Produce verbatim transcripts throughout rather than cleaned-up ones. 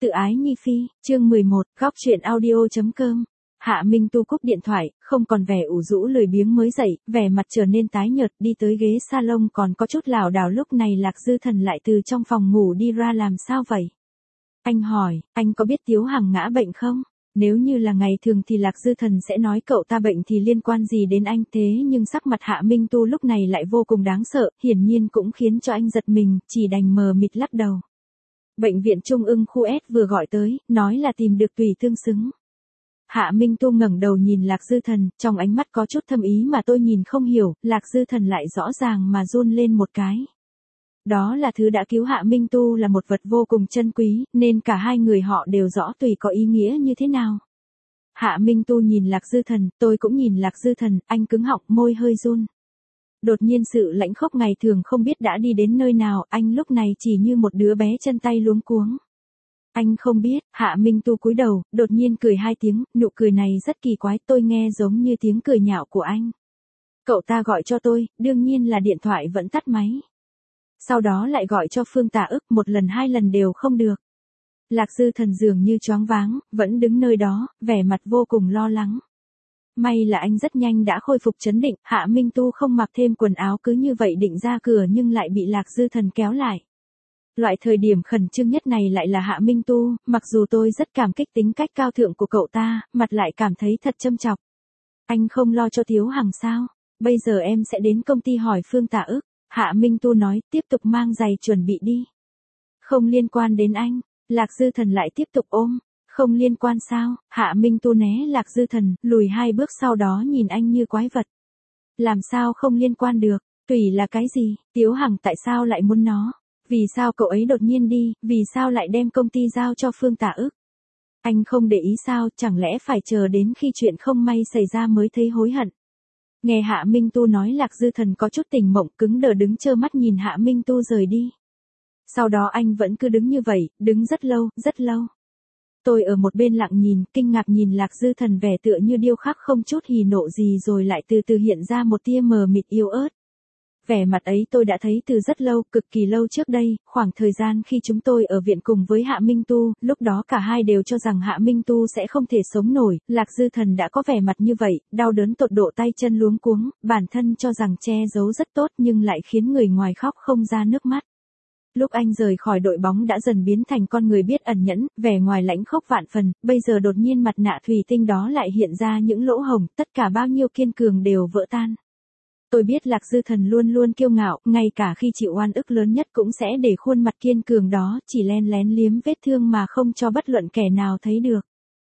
Tự ái Nhi Phi, chương mười một, góc truyện audio.com. Hạ Minh Tu cúp điện thoại, không còn vẻ ủ rũ lười biếng mới dậy, vẻ mặt trở nên tái nhợt, đi tới ghế salon còn có chút lảo đảo. Lúc này Lạc Dư Thần lại từ trong phòng ngủ đi ra. Làm sao vậy? Anh hỏi, anh có biết Tiếu Hằng ngã bệnh không? Nếu như là ngày thường thì Lạc Dư Thần sẽ nói cậu ta bệnh thì liên quan gì đến anh, thế nhưng sắc mặt Hạ Minh Tu lúc này lại vô cùng đáng sợ, hiển nhiên cũng khiến cho anh giật mình, chỉ đành mờ mịt lắc đầu. Bệnh viện Trung ương khu S vừa gọi tới, nói là tìm được tùy tương xứng. Hạ Minh Tu ngẩng đầu nhìn Lạc Dư Thần, trong ánh mắt có chút thâm ý mà tôi nhìn không hiểu, Lạc Dư Thần lại rõ ràng mà run lên một cái. Đó là thứ đã cứu Hạ Minh Tu là một vật vô cùng chân quý, nên cả hai người họ đều rõ tùy có ý nghĩa như thế nào. Hạ Minh Tu nhìn Lạc Dư Thần, tôi cũng nhìn Lạc Dư Thần, anh cứng họng, môi hơi run. Đột nhiên sự lãnh khốc ngày thường không biết đã đi đến nơi nào, anh lúc này chỉ như một đứa bé chân tay luống cuống. Anh không biết. Hạ Minh Tu cúi đầu, đột nhiên cười hai tiếng, nụ cười này rất kỳ quái, tôi nghe giống như tiếng cười nhạo của anh. Cậu ta gọi cho tôi, đương nhiên là điện thoại vẫn tắt máy. Sau đó lại gọi cho Phương Tả Ức, một lần hai lần đều không được. Lạc Dư Thần dường như choáng váng, vẫn đứng nơi đó, vẻ mặt vô cùng lo lắng. May là anh rất nhanh đã khôi phục trấn định, Hạ Minh Tu không mặc thêm quần áo cứ như vậy định ra cửa nhưng lại bị Lạc Dư Thần kéo lại. Loại thời điểm khẩn trương nhất này lại là Hạ Minh Tu, mặc dù tôi rất cảm kích tính cách cao thượng của cậu ta, mặt lại cảm thấy thật châm chọc. Anh không lo cho Tiếu Hằng sao? Bây giờ em sẽ đến công ty hỏi Phương Tả Ức. Hạ Minh Tu nói, tiếp tục mang giày chuẩn bị đi. Không liên quan đến anh. Lạc Dư Thần lại tiếp tục ôm. Không liên quan sao? Hạ Minh Tu né Lạc Dư Thần, lùi hai bước sau đó nhìn anh như quái vật. Làm sao không liên quan được? Tùy là cái gì? Tiếu Hằng tại sao lại muốn nó? Vì sao cậu ấy đột nhiên đi? Vì sao lại đem công ty giao cho Phương Tả Ức? Anh không để ý sao? Chẳng lẽ phải chờ đến khi chuyện không may xảy ra mới thấy hối hận? Nghe Hạ Minh Tu nói, Lạc Dư Thần có chút tỉnh mộng, cứng đờ đứng trơ mắt nhìn Hạ Minh Tu rời đi. Sau đó anh vẫn cứ đứng như vậy, đứng rất lâu, rất lâu. Tôi ở một bên lặng nhìn, kinh ngạc nhìn Lạc Dư Thần vẻ tựa như điêu khắc không chút hỉ nộ gì rồi lại từ từ hiện ra một tia mờ mịt yếu ớt. Vẻ mặt ấy tôi đã thấy từ rất lâu, cực kỳ lâu trước đây, khoảng thời gian khi chúng tôi ở viện cùng với Hạ Minh Tu, lúc đó cả hai đều cho rằng Hạ Minh Tu sẽ không thể sống nổi, Lạc Dư Thần đã có vẻ mặt như vậy, đau đớn tột độ tay chân luống cuống, bản thân cho rằng che giấu rất tốt nhưng lại khiến người ngoài khóc không ra nước mắt. Lúc anh rời khỏi đội bóng đã dần biến thành con người biết ẩn nhẫn, vẻ ngoài lãnh khốc vạn phần, bây giờ đột nhiên mặt nạ thủy tinh đó lại hiện ra những lỗ hổng, tất cả bao nhiêu kiên cường đều vỡ tan. Tôi biết Lạc Dư Thần luôn luôn kiêu ngạo, ngay cả khi chịu oan ức lớn nhất cũng sẽ để khuôn mặt kiên cường đó chỉ len lén liếm vết thương mà không cho bất luận kẻ nào thấy được.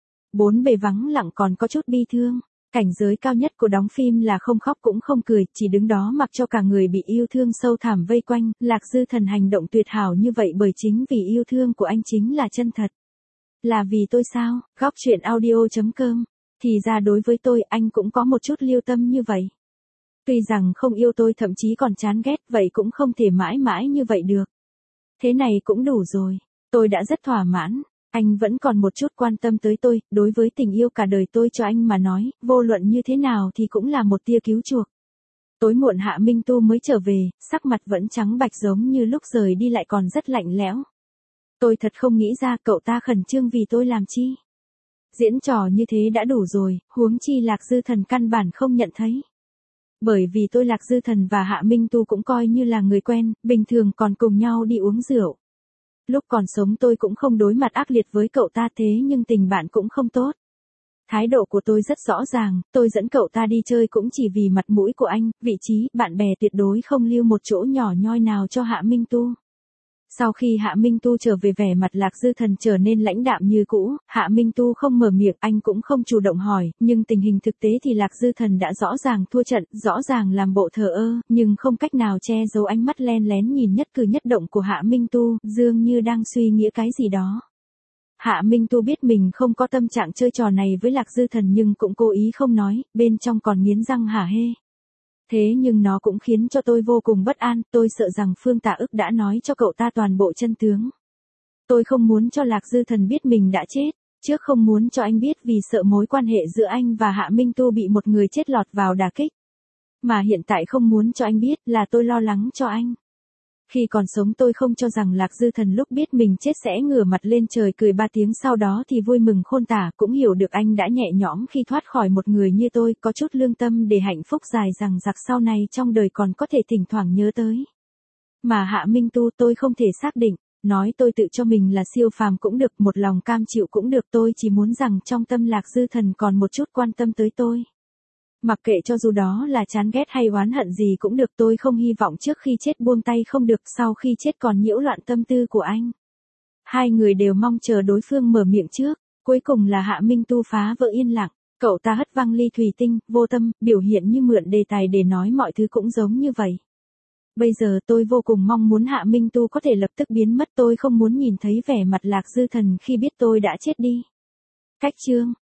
Bốn bề vắng lặng còn có chút bi thương. Cảnh giới cao nhất của đóng phim là không khóc cũng không cười, chỉ đứng đó mặc cho cả người bị yêu thương sâu thẳm vây quanh. Lạc Dư Thần hành động tuyệt hảo như vậy bởi chính vì yêu thương của anh chính là chân thật. Là vì tôi sao? Góc truyện audio.com. Thì ra đối với tôi anh cũng có một chút lưu tâm như vậy. Tuy rằng không yêu tôi thậm chí còn chán ghét, vậy cũng không thể mãi mãi như vậy được. Thế này cũng đủ rồi. Tôi đã rất thỏa mãn. Anh vẫn còn một chút quan tâm tới tôi, đối với tình yêu cả đời tôi cho anh mà nói, vô luận như thế nào thì cũng là một tia cứu chuộc. Tối muộn Hạ Minh Tu mới trở về, sắc mặt vẫn trắng bạch giống như lúc rời đi lại còn rất lạnh lẽo. Tôi thật không nghĩ ra cậu ta khẩn trương vì tôi làm chi. Diễn trò như thế đã đủ rồi, huống chi Lạc Dư Thần căn bản không nhận thấy. Bởi vì tôi Lạc Dư Thần và Hạ Minh Tu cũng coi như là người quen, bình thường còn cùng nhau đi uống rượu. Lúc còn sống tôi cũng không đối mặt ác liệt với cậu ta thế nhưng tình bạn cũng không tốt. Thái độ của tôi rất rõ ràng, tôi dẫn cậu ta đi chơi cũng chỉ vì mặt mũi của anh, vị trí, bạn bè tuyệt đối không lưu một chỗ nhỏ nhoi nào cho Hạ Minh Tu. Sau khi Hạ Minh Tu trở về vẻ mặt Lạc Dư Thần trở nên lãnh đạm như cũ, Hạ Minh Tu không mở miệng, anh cũng không chủ động hỏi, nhưng tình hình thực tế thì Lạc Dư Thần đã rõ ràng thua trận, rõ ràng làm bộ thờ ơ, nhưng không cách nào che giấu ánh mắt len lén nhìn nhất cử nhất động của Hạ Minh Tu, dường như đang suy nghĩ cái gì đó. Hạ Minh Tu biết mình không có tâm trạng chơi trò này với Lạc Dư Thần nhưng cũng cố ý không nói, bên trong còn nghiến răng hả hê. Thế nhưng nó cũng khiến cho tôi vô cùng bất an, tôi sợ rằng Phương Tả Ức đã nói cho cậu ta toàn bộ chân tướng. Tôi không muốn cho Lạc Dư Thần biết mình đã chết, trước không muốn cho anh biết vì sợ mối quan hệ giữa anh và Hạ Minh Tu bị một người chết lọt vào đả kích. Mà hiện tại không muốn cho anh biết là tôi lo lắng cho anh. Khi còn sống tôi không cho rằng Lạc Dư Thần lúc biết mình chết sẽ ngửa mặt lên trời cười ba tiếng sau đó thì vui mừng khôn tả, cũng hiểu được anh đã nhẹ nhõm khi thoát khỏi một người như tôi, có chút lương tâm để hạnh phúc dài dằng dặc sau này trong đời còn có thể thỉnh thoảng nhớ tới. Mà Hạ Minh Tu tôi không thể xác định, nói tôi tự cho mình là siêu phàm cũng được, một lòng cam chịu cũng được, tôi chỉ muốn rằng trong tâm Lạc Dư Thần còn một chút quan tâm tới tôi. Mặc kệ cho dù đó là chán ghét hay oán hận gì cũng được, tôi không hy vọng trước khi chết buông tay không được, sau khi chết còn nhiễu loạn tâm tư của anh. Hai người đều mong chờ đối phương mở miệng trước, cuối cùng là Hạ Minh Tu phá vỡ yên lặng, cậu ta hất văng ly thủy tinh, vô tâm, biểu hiện như mượn đề tài để nói mọi thứ cũng giống như vậy. Bây giờ tôi vô cùng mong muốn Hạ Minh Tu có thể lập tức biến mất, tôi không muốn nhìn thấy vẻ mặt Lạc Dư Thần khi biết tôi đã chết đi. Cách chương